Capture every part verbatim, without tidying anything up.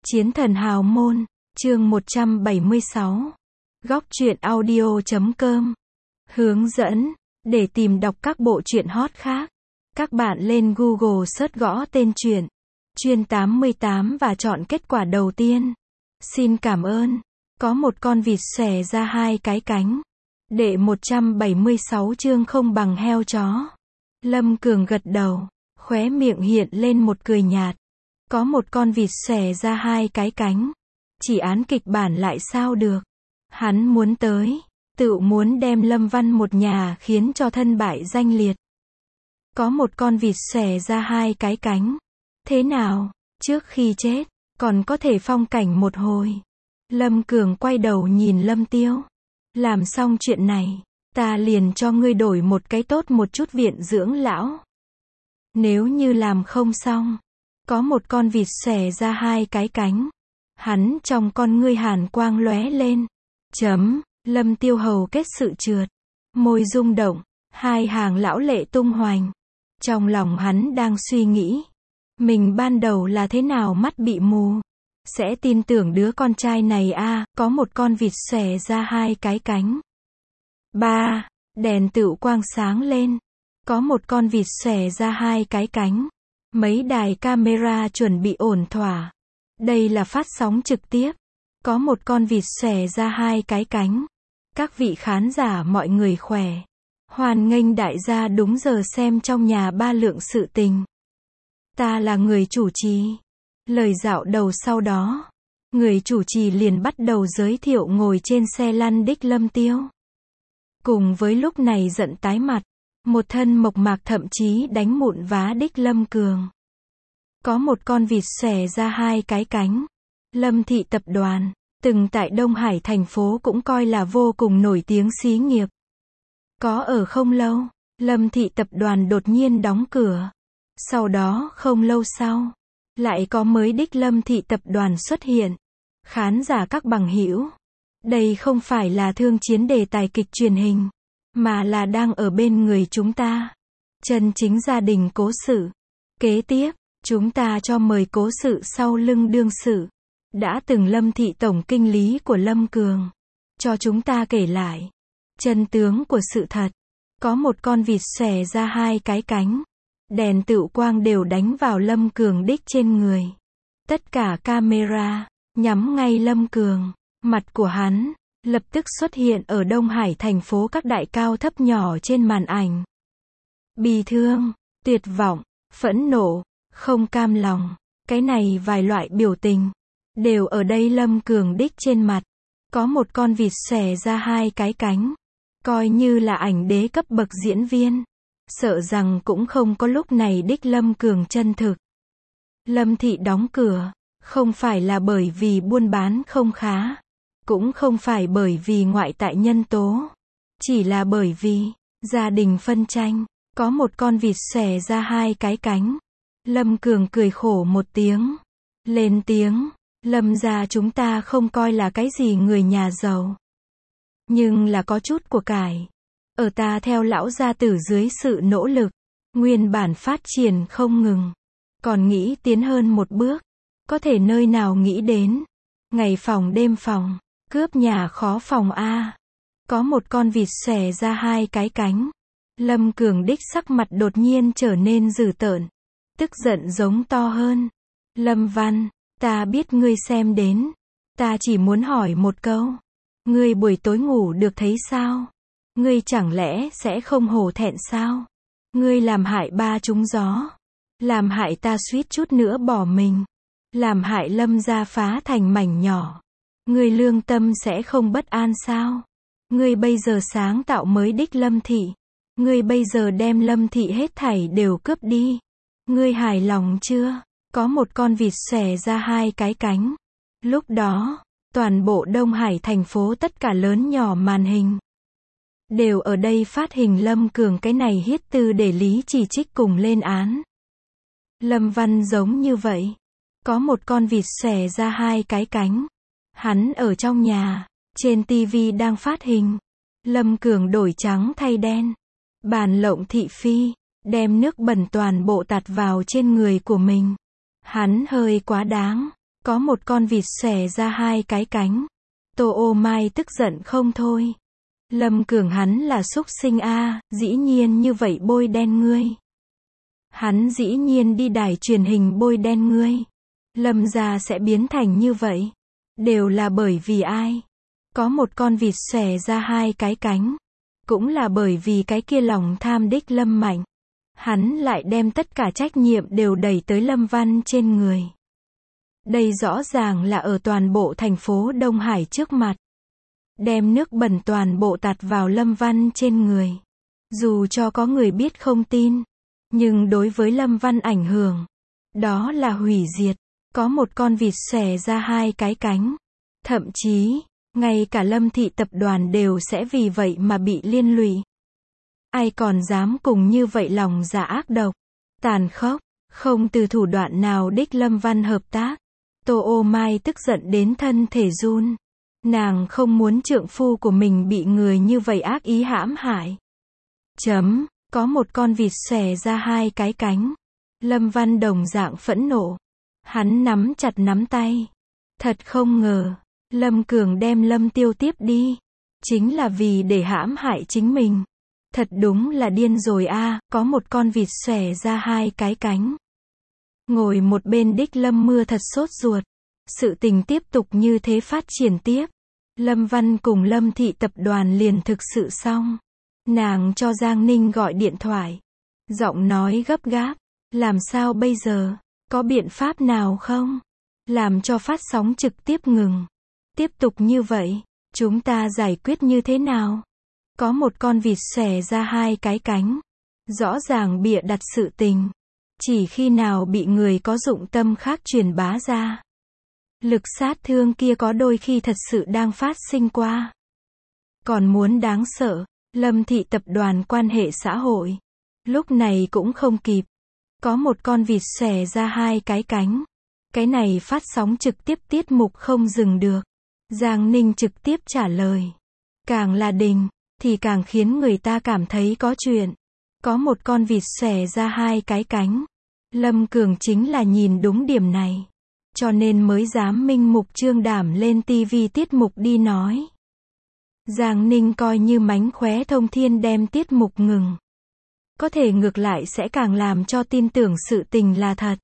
Chiến thần hào môn, chương một trăm bảy mươi sáu. Góc truyện audio chấm com. Hướng dẫn, để tìm đọc các bộ truyện hot khác. Các bạn lên Google search gõ tên truyện, Chuyên tám mươi tám và chọn kết quả đầu tiên. Xin cảm ơn. Có một con vịt xòe ra hai cái cánh. Đệ một trăm bảy mươi sáu chương không bằng heo chó. Lâm Cường gật đầu, khóe miệng hiện lên một cười nhạt. Có một con vịt xòe ra hai cái cánh. Chỉ án kịch bản lại sao được. Hắn muốn tới, tự muốn đem Lâm Văn một nhà khiến cho thân bại danh liệt. Có một con vịt xòe ra hai cái cánh. Thế nào, trước khi chết, còn có thể phong cảnh một hồi. Lâm Cường quay đầu nhìn Lâm Tiêu. Làm xong chuyện này, ta liền cho ngươi đổi một cái tốt một chút viện dưỡng lão. Nếu như làm không xong, có một con vịt xòe ra hai cái cánh. Hắn trong con ngươi hàn quang lóe lên. Chấm, Lâm Tiêu hầu kết sự trượt. Môi rung động, hai hàng lão lệ tung hoành. Trong lòng hắn đang suy nghĩ. Mình ban đầu là thế nào mắt bị mù. Sẽ tin tưởng đứa con trai này a à, có một con vịt xòe ra hai cái cánh. Ba, đèn tựu quang sáng lên. Có một con vịt xòe ra hai cái cánh. Mấy đài camera chuẩn bị ổn thỏa. Đây là phát sóng trực tiếp. Có một con vịt xòe ra hai cái cánh. Các vị khán giả mọi người khỏe. Hoan nghênh đại gia đúng giờ xem trong nhà ba lượng sự tình. Ta là người chủ trì. Lời dạo đầu sau đó, người chủ trì liền bắt đầu giới thiệu ngồi trên xe lăn đích Lâm Tiêu. Cùng với lúc này giận tái mặt, một thân mộc mạc thậm chí đánh mụn vá đích Lâm Cường. Có một con vịt xòe ra hai cái cánh. Lâm thị tập đoàn, từng tại Đông Hải thành phố cũng coi là vô cùng nổi tiếng xí nghiệp. Có ở không lâu, Lâm thị tập đoàn đột nhiên đóng cửa. Sau đó không lâu sau, lại có mới đích Lâm thị tập đoàn xuất hiện. Khán giả các bằng hữu, đây không phải là thương chiến đề tài kịch truyền hình, mà là đang ở bên người chúng ta. Chân chính gia đình cố sự. Kế tiếp, chúng ta cho mời cố sự sau lưng đương sự. Đã từng Lâm thị tổng kinh lý của Lâm Cường. Cho chúng ta kể lại chân tướng của sự thật. Có một con vịt xòe ra hai cái cánh. Đèn tựu quang đều đánh vào Lâm Cường đích trên người. Tất cả camera nhắm ngay Lâm Cường. Mặt của hắn lập tức xuất hiện ở Đông Hải thành phố các đại cao thấp nhỏ trên màn ảnh. Bi thương, tuyệt vọng, phẫn nộ, không cam lòng. Cái này vài loại biểu tình đều ở đây Lâm Cường đích trên mặt. Có một con vịt xòe ra hai cái cánh. Coi như là ảnh đế cấp bậc diễn viên. Sợ rằng cũng không có lúc này đích Lâm Cường chân thực. Lâm thị đóng cửa, không phải là bởi vì buôn bán không khá. Cũng không phải bởi vì ngoại tại nhân tố. Chỉ là bởi vì gia đình phân tranh. Có một con vịt xòe ra hai cái cánh. Lâm Cường cười khổ một tiếng. Lên tiếng, Lâm gia chúng ta không coi là cái gì người nhà giàu. Nhưng là có chút của cải. Ở ta theo lão gia tử dưới sự nỗ lực, nguyên bản phát triển không ngừng. Còn nghĩ tiến hơn một bước. Có thể nơi nào nghĩ đến. Ngày phòng đêm phòng, cướp nhà khó phòng a. Có một con vịt xòe ra hai cái cánh. Lâm Cường đích sắc mặt đột nhiên trở nên dữ tợn. Tức giận giống to hơn. Lâm Văn, ta biết ngươi xem đến. Ta chỉ muốn hỏi một câu. Ngươi buổi tối ngủ được thấy sao? Ngươi chẳng lẽ sẽ không hổ thẹn sao? Ngươi làm hại ba trúng gió. Làm hại ta suýt chút nữa bỏ mình. Làm hại Lâm gia phá thành mảnh nhỏ. Ngươi lương tâm sẽ không bất an sao? Ngươi bây giờ sáng tạo mới đích Lâm thị. Ngươi bây giờ đem Lâm thị hết thảy đều cướp đi. Ngươi hài lòng chưa? Có một con vịt xòe ra hai cái cánh. Lúc đó, toàn bộ Đông Hải thành phố tất cả lớn nhỏ màn hình đều ở đây phát hình Lâm Cường cái này hiết tư để lý chỉ trích cùng lên án. Lâm Văn giống như vậy. Có một con vịt xòe ra hai cái cánh. Hắn ở trong nhà, trên tivi đang phát hình. Lâm Cường đổi trắng thay đen. Bàn lộng thị phi, đem nước bẩn toàn bộ tạt vào trên người của mình. Hắn hơi quá đáng. Có một con vịt xòe ra hai cái cánh. Tô Ô Mai tức giận không thôi. Lâm Cường hắn là súc sinh a, dĩ nhiên như vậy bôi đen ngươi. Hắn dĩ nhiên đi đài truyền hình bôi đen ngươi. Lâm gia sẽ biến thành như vậy. Đều là bởi vì ai? Có một con vịt xòe ra hai cái cánh. Cũng là bởi vì cái kia lòng tham đích Lâm Mạnh. Hắn lại đem tất cả trách nhiệm đều đẩy tới Lâm Văn trên người. Đây rõ ràng là ở toàn bộ thành phố Đông Hải trước mặt. Đem nước bẩn toàn bộ tạt vào Lâm Văn trên người. Dù cho có người biết không tin. Nhưng đối với Lâm Văn ảnh hưởng. Đó là hủy diệt. Có một con vịt xòe ra hai cái cánh. Thậm chí, ngay cả Lâm thị tập đoàn đều sẽ vì vậy mà bị liên lụy. Ai còn dám cùng như vậy lòng dạ ác độc, tàn khốc, không từ thủ đoạn nào đích Lâm Văn hợp tác. Tô Ô Mai tức giận đến thân thể run. Nàng không muốn trượng phu của mình bị người như vậy ác ý hãm hại. Chấm, có một con vịt xòe ra hai cái cánh. Lâm Văn đồng dạng phẫn nộ. Hắn nắm chặt nắm tay. Thật không ngờ, Lâm Cường đem Lâm Tiêu tiếp đi. Chính là vì để hãm hại chính mình. Thật đúng là điên rồi a, có một con vịt xòe ra hai cái cánh. Ngồi một bên đích Lâm Mưa thật sốt ruột. Sự tình tiếp tục như thế phát triển tiếp. Lâm Văn cùng Lâm thị tập đoàn liền thực sự xong. Nàng cho Giang Ninh gọi điện thoại. Giọng nói gấp gáp. Làm sao bây giờ? Có biện pháp nào không? Làm cho phát sóng trực tiếp ngừng. Tiếp tục như vậy, chúng ta giải quyết như thế nào? Có một con vịt xòe ra hai cái cánh. Rõ ràng bịa đặt sự tình. Chỉ khi nào bị người có dụng tâm khác truyền bá ra. Lực sát thương kia có đôi khi thật sự đang phát sinh qua. Còn muốn đáng sợ, Lâm thị tập đoàn quan hệ xã hội. Lúc này cũng không kịp. Có một con vịt xòe ra hai cái cánh. Cái này phát sóng trực tiếp tiết mục không dừng được. Giang Ninh trực tiếp trả lời. Càng là đình, thì càng khiến người ta cảm thấy có chuyện. Có một con vịt xòe ra hai cái cánh. Lâm Cường chính là nhìn đúng điểm này. Cho nên mới dám minh mục trương đảm lên tivi tiết mục đi nói. Giang Ninh coi như mánh khóe thông thiên đem tiết mục ngừng. Có thể ngược lại sẽ càng làm cho tin tưởng sự tình là thật.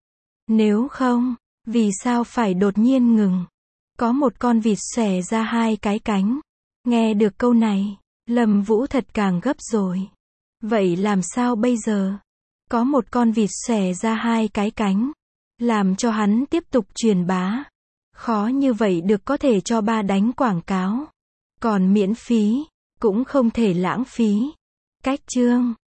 Nếu không, vì sao phải đột nhiên ngừng? Có một con vịt xòe ra hai cái cánh. Nghe được câu này, Lâm Vũ thật càng gấp rồi. Vậy làm sao bây giờ? Có một con vịt xòe ra hai cái cánh. Làm cho hắn tiếp tục truyền bá. Khó như vậy được có thể cho ba đánh quảng cáo. Còn miễn phí, cũng không thể lãng phí. Cách chương